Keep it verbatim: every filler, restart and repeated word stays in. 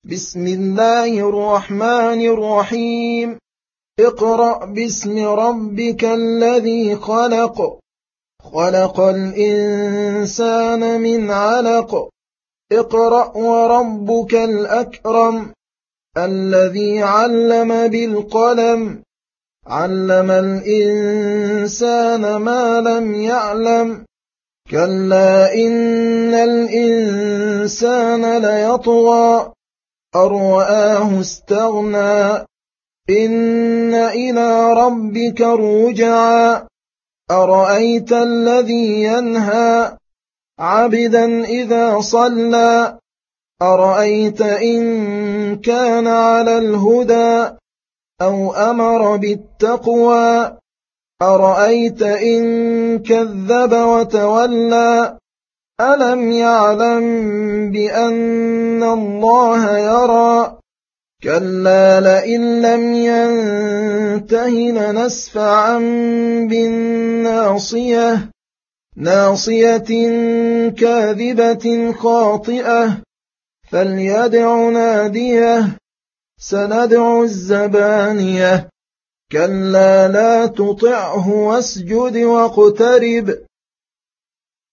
بسم الله الرحمن الرحيم. اقرأ باسم ربك الذي خلق خلق الإنسان من علق اقرأ وربك الأكرم الذي علم بالقلم علم الإنسان ما لم يعلم كلا إن الإنسان ليطغى أن رآه استغنى إن إلى ربك الرجعى أرأيت الذي ينهى عبدا إذا صلى أرأيت إن كان على الهدى أو أمر بالتقوى أرأيت إن كذب وتولى ألم يعلم بأن الله يرى كلا لئن لم ينته لنسفعا بالناصية ناصية كاذبة خاطئة فليدع ناديه سندع الزبانية كلا لا تطعه واسجد واقترب